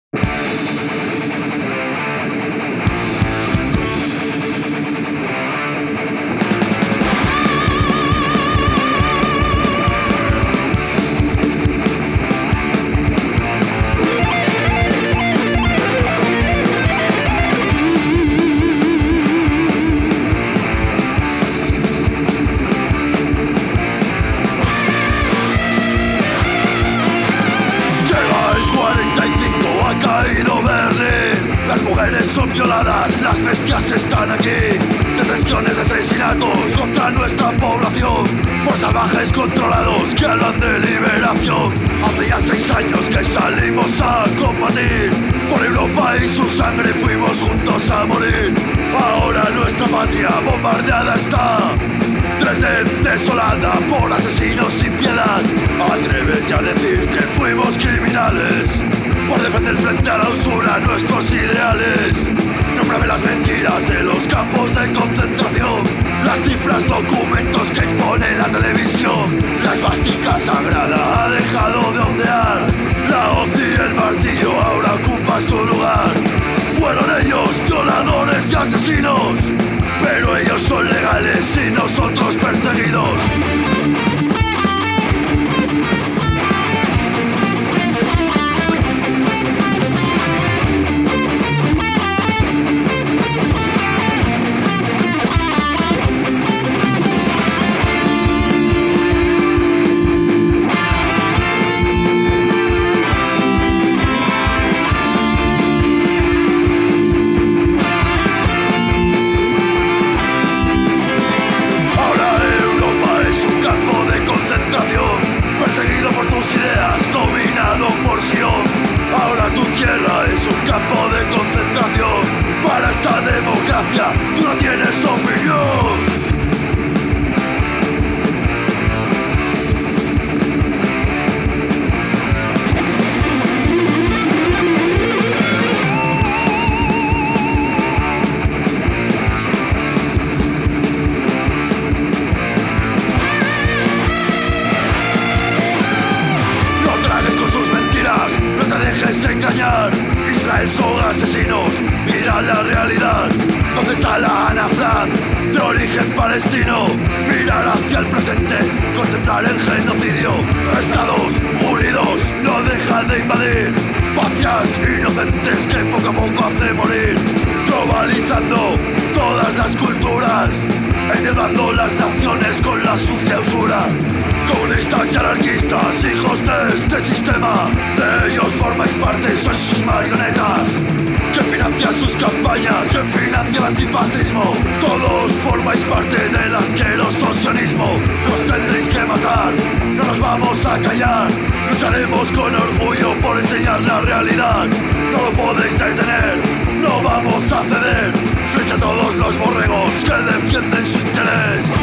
Son violadas, las bestias están aquí. Detenciones, asesinatos contra nuestra población por salvajes controlados que hablan de liberación. Hace ya 6 años que salimos a combatir por Europa y su sangre fuimos juntos a morir. Ahora nuestra patria bombardeada está, 3D desolada por asesinos sin piedad. Atrévete a decir que fuimos criminales por defender frente a la usura nuestros ideales. Nómbrame las mentiras de los campos de concentración, las cifras, documentos que impone la televisión. La esvástica sagrada ha dejado de ondear, la hoz y el martillo ahora ocupa su lugar. Fueron ellos violadores y asesinos, pero ellos son legales y nosotros perseguidos. Ahora tu tierra es un campo de concentración. Para esta democracia tú no tienes opinión. Engañar. Israel son asesinos, mira la realidad. ¿Dónde está la Ana Frank, de origen palestino? Mirar hacia el presente, contemplar el genocidio. Estados Unidos no dejan de invadir patrias inocentes que poco a poco hace morir. Globalizando todas las culturas, endeudando las naciones con la sucia usura. Comunistas y anarquistas, hijos de este sistema, de ellos formáis parte, sois sus marionetas. ¿Quién financia sus campañas? ¿Quién financia el antifascismo? Todos formáis parte del asqueroso sionismo. Nos tendréis que matar, no nos vamos a callar. Lucharemos con orgullo por enseñar la realidad. No lo podéis detener, no vamos a ceder frente a todos los borregos que defienden su interés.